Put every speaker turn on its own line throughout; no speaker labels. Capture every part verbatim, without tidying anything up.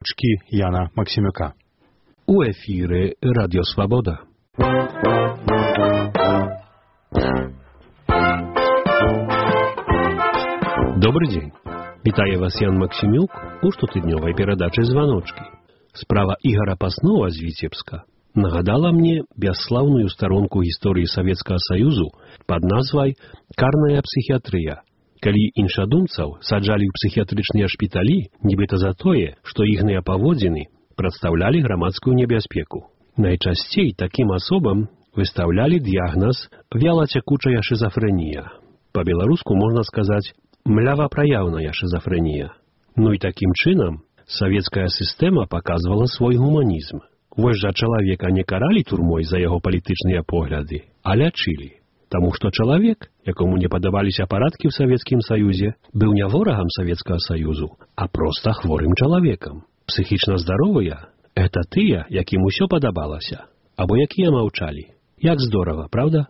Званочки Яна Максимюка.
У эфире Радио Свобода. Добрый день. Вітаю вас, Ян Максимюк, у штотыднёвай перадачы «Званочки». Справа Игора Паснова з Віцебска нагадала мне бясслаўную старонку гісторыі Савецкага Саюзу пад назвай «Карная псіхіятрыя», калі іншадумцаў саджалі ў псіхіятрычныя шпіталі, нібыта за тое, што іхныя паводзіны прадстаўлялі грамадскую небяспеку. Найчасцей такім асобам выстаўлялі дыягназ вялацякучая шызафрэнія. Па-беларуску можна сказаць млявапраяўная шызафрэнія. Ну і такім чынам савецкая сістэма паказвала свой гуманізм. Вось жа чалавека не каралі турмой за яго палітычныя погляды, а лячылі. Таму што чалавек, якому не падабаліся парадкі ў Савецкім Саюзе, быў не ворагам Савецкага Саюзу, а проста хворым чалавекам. Псіхічна здаровыя – гэта тыя, якім усё падабалася, або якія маўчалі. Як здорава, правда?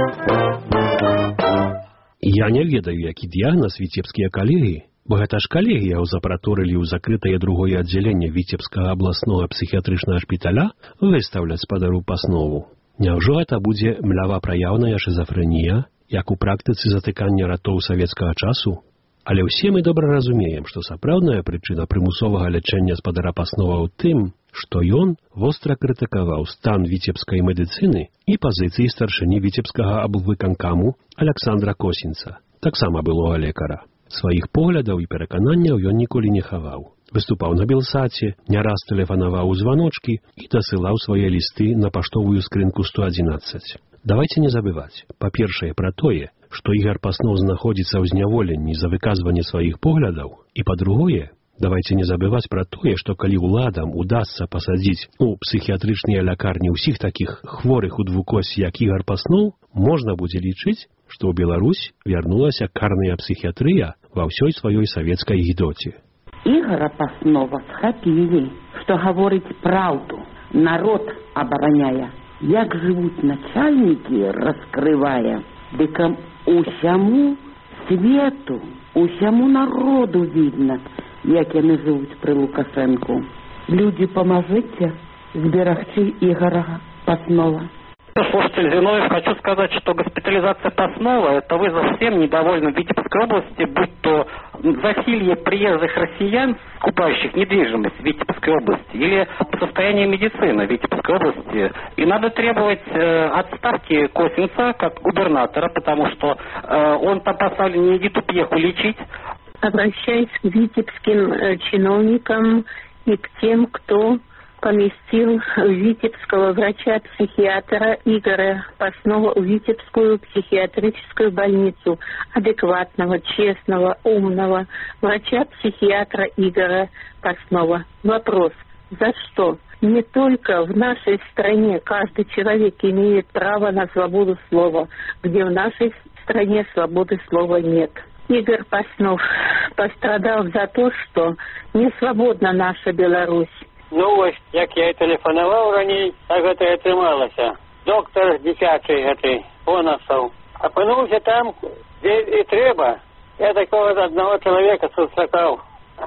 Я не ведаю, які дыягназ віцебскія калегі, бо гэта ж калегі яго запраторылі ў закрытае другое аддзяленне Віцебскага абласнога псіхіятрычнага шпіталя выстаўляць спадару Паснову. Няўжо гэта будзе млявапраяўная шызафрэнія, як у практыцы затыкання ратоў савецкага часу? Але ўсе мы добра разумеем, што сапраўдная прычына прымусовага лячэння спадара Паснова ў тым, што ён востра крытыкаваў стан віцебскай медыцыны і пазіцыі старшыні віцебскага абвыканкаму Аляксандра Косінца, таксама былога лекара. Сваіх поглядаў і перакананняў ён ніколі не хаваў. Выступаў на Белсаце, не раз тэлефанаваў у званочкі і дасылаў свае лісты на паштовую скрынку сто адзінаццаць. Давайте не забываць, па-першае, пра тое, што Ігар Паснов знаходзіцца ў зняволенні за выказванне сваіх поглядаў, і па-другое, давайте не забываць пра тое, што калі ўладам удасца пасадзіць у псіхіятрычныя лякарні ўсіх такіх хворых у двукосці, як Ігар Паснов, можна будзе лічыць, што ў Беларусь вярнулася карная псіхіятрыя ва ўсёй сваёй савецкай гідоце.
Ігора Паснова схапілі, што гаворыць праўду, народ абараняе. Як жывуць начальнікі, раскрывае, дык усяму свету, усяму народу видно, як яны жывуць пры Лукашэнку. Людзі, памажыце зберагчы Ігора Паснова.
Слушатель Зиновьев, хочу сказать, что госпитализация Паснова – это вызов всем недовольным в Витебской области, будь то засилье приезжих россиян, скупающих недвижимость в Витебской области, или состояние медицины в Витебской области. И надо требовать э, отставки Косинца как губернатора, потому что э, он там поставлен не иди тупьеху лечить.
Обращаясь к витебским э, чиновникам и к тем, кто поместил витебского врача-психиатра Игоря Паснова в Витебскую психиатрическую больницу, адекватного, честного, умного врача-психиатра Игоря Паснова. Вопрос: за что? Не только в нашей стране каждый человек имеет право на свободу слова, где в нашей стране свободы слова нет. Игорь Паснов пострадал за то, что не свободна наша Беларусь.
Ну вось, як я і тэлефанаваў раней, так гэта і атрымалася. Доктор дзіцячы гэты, Понасаў, апынуўся там, дзе і трэба. Я такого одного человека сустракаў.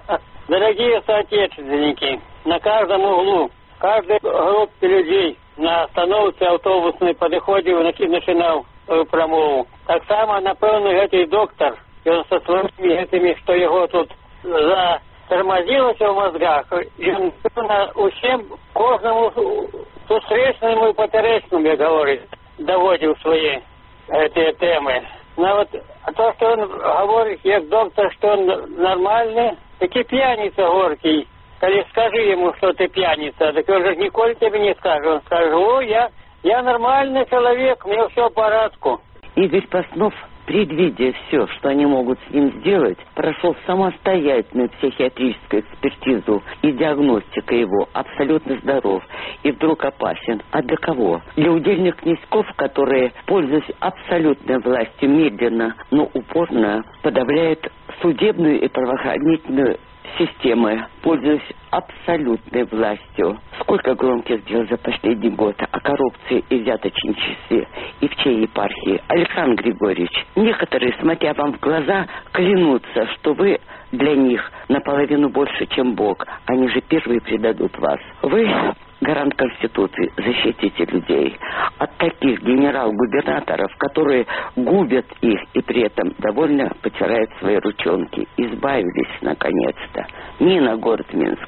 Дорогие соотечественники, на каждом углу, в каждой группе людей на остановке автобусной подыходил и начинал промову. Так само, напевно, гэты доктор, он со своими этими, что его тут за... тормозилося в мозгах, і на усім, кожному зустрічному і поперечному, як говорить, доводив свої ці теми. Но вот то, что он говорит, як доктор, что он нормальный, таки пьяница горький. Коли скажи ему, что ты пьяница, так он же николь тебе не скажет. Он скажет: о, я, я нормальный человек, мне все в порядку.
Игорь Паснов, предвидя все, что они могут с ним сделать, прошел самостоятельную психиатрическую экспертизу, и диагностика его абсолютно здоров и вдруг опасен. А для кого? Для удельных князьков, которые, пользуясь абсолютной властью, медленно, но упорно подавляют судебную и правоохранительную системы, пользуясь абсолютной властью. Сколько громких дел за последний год о коррупции и взяточничестве и в чьей епархии? Александр Григорьевич, некоторые, смотря вам в глаза, клянутся, что вы для них наполовину больше, чем Бог. Они же первые предадут вас. Вы гарант Конституции, защитите людей от таких генерал-губернаторов, которые губят их и при этом довольно потирают свои ручонки. Избавились, наконец-то. Нина, город Минск.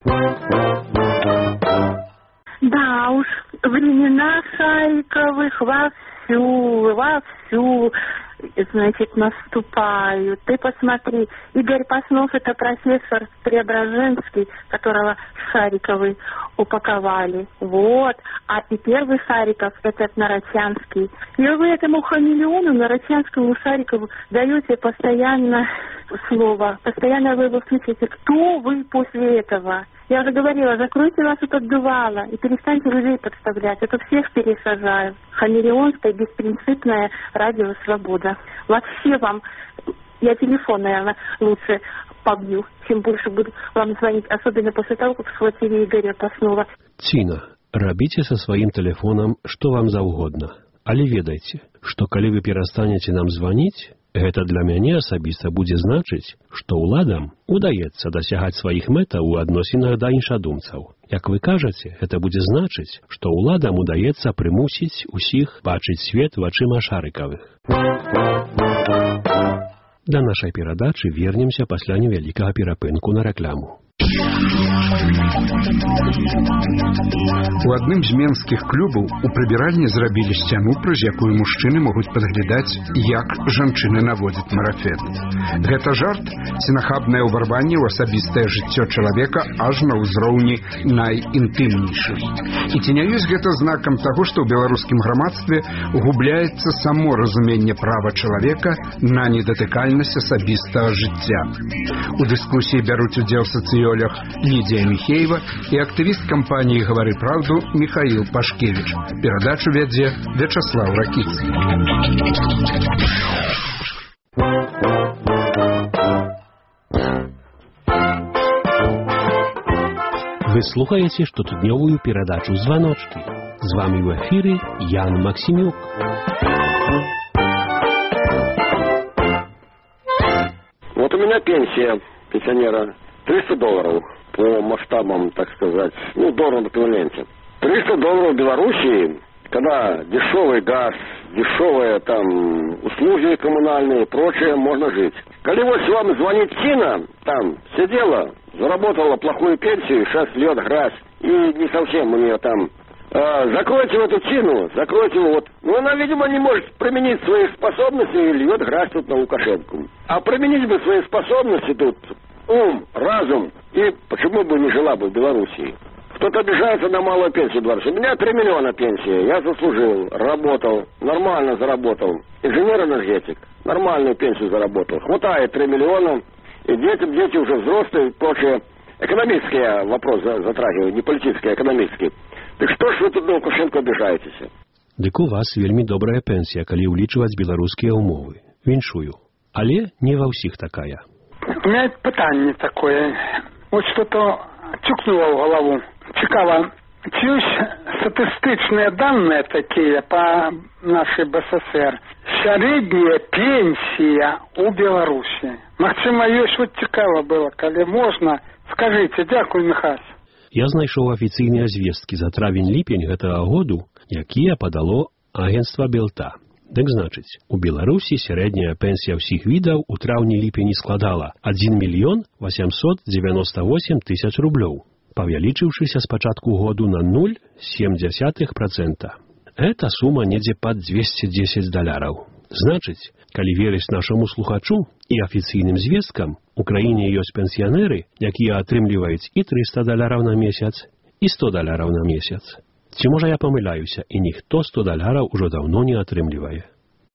Да уж, времена Шариковых вовсю, вовсю, значит, наступают. Ты посмотри, Игорь Паснов — это профессор Преображенский, которого Шариковы упаковали. Вот. А и первый Шариков — этот Нарочанский. И вы этому хамелеону, Нарочанскому, Шарикову, даете постоянно слово. Постоянно вы его слышите. Кто вы после этого? Я уже говорила, закройте вас от отдувала и перестаньте людей подставлять. Это всех пересажают. Хамелеонская, беспринципная радио «Свобода». Вообще вам, я телефон, наверное, лучше побью, чем больше буду вам звонить, особенно после того, как схватили Игоря Паснова.
Ціна, рабіце са сваім тэлефонам што вам заўгодна. Але ведайце, што калі вы перастанеце нам званіць, гэта для мяне асабіста будзе значыць, што ўладам удаецца дасягаць сваіх мэтаў у адносінах да іншадумцаў. Як вы кажаце, гэта будзе значыць, што ўладам удаецца прымусіць усіх бачыць свет вачыма Шарыкавых. Да нашай перадачы вернемся пасля невялікага перапынку на рэкламу.
У адным з менскіх клубаў у прыбіральні зрабілі сцяну, праз якую мужчыны могуць падглядаць, як жанчыны наводзяць марафет. Гэта жарт ці нахабнае ўварванне ў асабістае жыццё чалавека аж на ўзроўні найінтымнейшым. І ці не ёсць гэта знакам таго, што ў беларускім грамадстве губляецца само разуменне права чалавека на недатыкальнасць асабістага жыцця. У дыскусіі бяруць удзел сацыёлог Лидия Михеева и активист компании «Говори правду» Михаил Пашкевич. Передачу вядзе Вячеслав Ракицкий.
Вы слухаете штотыднёвую передачу «Звоночки». З вами в эфире Ян Максимюк.
Вот у меня пенсия пенсионера триста долларов по масштабам, так сказать, ну, долларов в эквиваленте. триста долларов в Белоруссии, когда дешевый газ, дешевые там услуги коммунальные и прочее, можно жить. Когда вот вам звонит Тина, там сидела, заработала плохую пенсию, сейчас льет грязь, и не совсем у нее там. А, закройте эту Тину, закройте его. Вот. Ну, она, видимо, не может применить свои способности и льет грязь тут на Лукашенко. А применить бы свои способности тут, ум, разум, и почему бы не жила бы в Белоруссии? Кто-то обижается на малую пенсию в Беларуси. У меня три миллиона пенсии, я заслужил, работал, нормально заработал. Инженер-энергетик, нормальную пенсию заработал. Хватает три миллиона, и дети, дети уже взрослые, и прочее. Экономический вопрос затрагиваю, не политический, а экономический. Так что ж вы тут на Лукашенко обижаетесь?
Дык у вас вельмі добрая пенсія, калі ўлічваць беларускія ўмовы. Віншую. Але не ва ўсіх такая.
У меня питание такое. Вот что-то тюкнуло в голову. Цікаво, чи есть статистичные данные такие по нашей БССР? Средняя пенсия у Беларуси. Максима, есть вот цікаво было, коли можно. Скажите, дякую, Михась.
Я знайшоў афіцыйныя звесткі за травень-ліпень гэтага году, якія падало агенцтва Белта. Дык значыць, у Беларусі сярэдняя пенсія ўсіх відаў у траўні-ліпені складала адзін мільён васямсот дзевяноста восем тысяч рублёў, павялічыўшыся з пачатку году на ноль цалых сем дзесятых процента. Эта сума недзе пад дзвесце дзесяць даляраў. Значыць, калі верыць нашаму слухачу і афіцыйным звесткам, у краіне ёсць пенсіянеры, якія атрымліваюць і трыста даляраў на месяц, і сто даляраў на месяц. Ці можа я памыляюся, і ніхто сто даляраў ужо даўно не атрымлівае.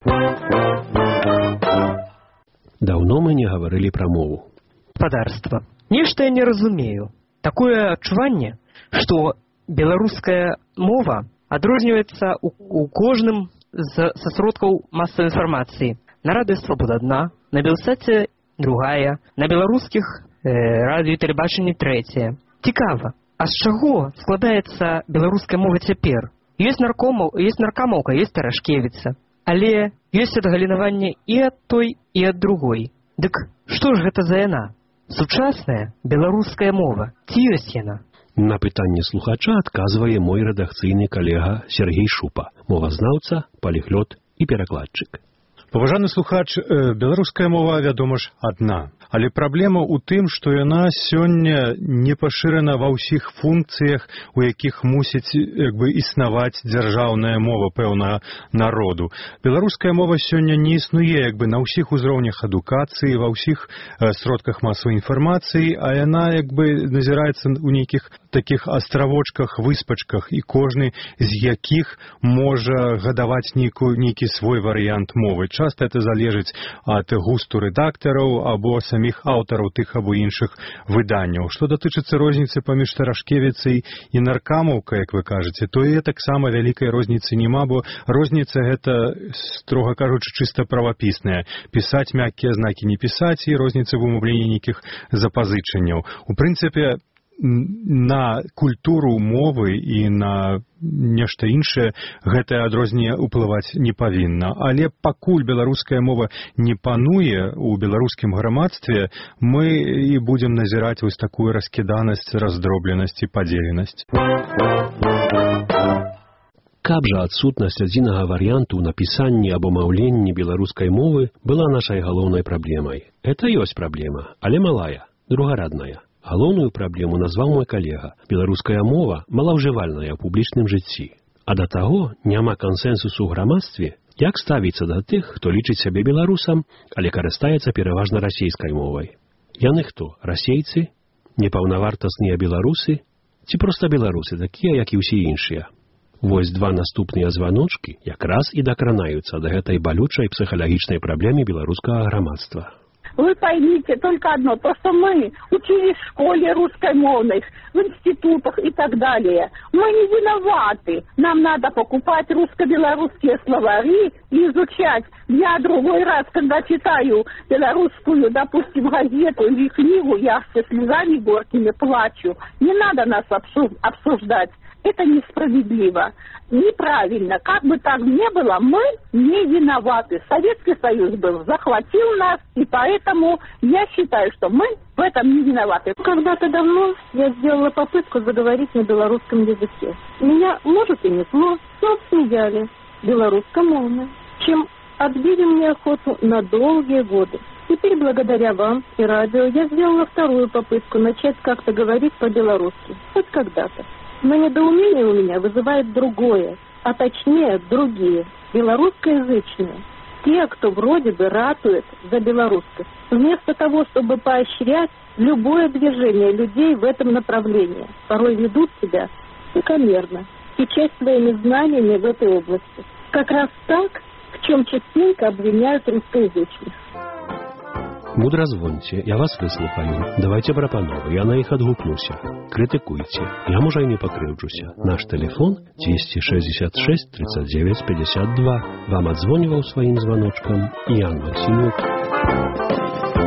Даўно мы не гаварылі пра мову.
Господарство. Нешта я не разумею. Такое адчуванне, што беларуская мова адрозніваецца у, у кожным з, са сродкаў масавай інфармацыі. На радыё «Свабода» адна, на Белсаце другая, на беларускіх радыё і тэлебачанне трэцяе. Цікава, а з чаго складаецца беларуская мова цяпер? Ёсць наркомаў, ёсць наркамоўка, ёсць Тарашкевіца, але ёсць адгалінаванне і ад той, і ад другой. Дык што ж гэта за яна? Сучасная беларуская мова, ці ёсць яна?
На пытанне слухача адказвае мой рэдакцыйны калега Сергей Шупа, мовазнаўца, паліглот і перакладчык.
Паважаны слухач, беларуская мова, вядома ж, адна. Але праблема ў тым, што яна сёння не пашырана ва ўсіх функцыях, у якіх мусіць як бы існаваць дзяржаўная мова пэўнага народу. Беларуская мова сёння не існуе як бы на ўсіх узроўнях адукацыі, ва ўсіх э, сродках масавай інфармацыі, а яна як бы назіраецца ў нейкіх такіх астравочках, выспачках, і кожны з якіх можа гадаваць нейку, нейкі свой варыянт мовы. Часта это залежыць ад густу рэдактараў або самих аўтараў тых або іншых выданняў. Што датычыцца розніцы паміж Тарашкевіцай і наркамаўкай, як вы кажаце, то і таксама вялікай розніцы няма, бо розніца гэта, строга кажучы, чыста правапісная. Пісаць мяккія знакі, не пісаць, і розніца в умаўленні нейкіх запазычанняў. У прынцыпе, на культуру мовы і на нешта іншае гэтае адрозненне ўплываць не павінна. Але пакуль беларуская мова не пануе ў беларускім грамадстве, мы і будзем назіраць вось такую раскіданасць, раздробленасць і падзеленасць.
Каб жа адсутнасць адзінага варыянту ў напісанні або маўленні беларускай мовы была нашай галоўнай праблемай. Это ёсць праблема, але малая, другарадная. Галоўную праблему назваў мой калега. Беларуская мова малаўжывальная ў публічным жыцці. А да таго няма кансэнсусу ў грамадстве, як ставіцца да тых, хто лічыць сябе беларусам, але карыстаецца пераважна расейскай мовай. Яны хто? Расейцы? Непаўнавартасныя беларусы? Ці проста беларусы, такія, як і ўсе іншыя? Вось два наступныя званочкі якраз і дакранаюцца да гэтай балючай псіхалагічнай праблемы беларускага грамадства.
Вы поймите только одно, то, что мы учились в школе русскомовной, в институтах и так далее, мы не виноваты. Нам надо покупать русско-белорусские словари и изучать. Я другой раз, когда читаю белорусскую, допустим, газету или книгу, я со слезами горькими плачу. Не надо нас обсуждать. Это несправедливо, неправильно. Как бы так ни было, мы не виноваты. Советский Союз был, захватил нас, и поэтому я считаю, что мы в этом не виноваты.
Когда-то давно я сделала попытку заговорить на белорусском языке. Меня, может, и несло, но смеяли. Белорусскомовная. Чем отбили мне охоту на долгие годы. Теперь, благодаря вам и радио, я сделала вторую попытку начать как-то говорить по-белорусски. Хоть когда-то. Но недоумение у меня вызывает другое, а точнее другие, белорусскоязычные. Те, кто вроде бы ратует за белорусскость, вместо того, чтобы поощрять любое движение людей в этом направлении, порой ведут себя высокомерно и честь своими знаниями в этой области. Как раз так, в чем частенько обвиняют русскоязычных.
Мудра звоньце, я вас выслухаю. Давайте прапановы, я на іх адгукнуся. Крытыкуйце, я, можа, і не пакрыўджуся. Наш тэлефон двести шестьдесят шесть тридцать девять пятьдесят два. Вам адзвоніваў сваім званочкам Ян Максімюк.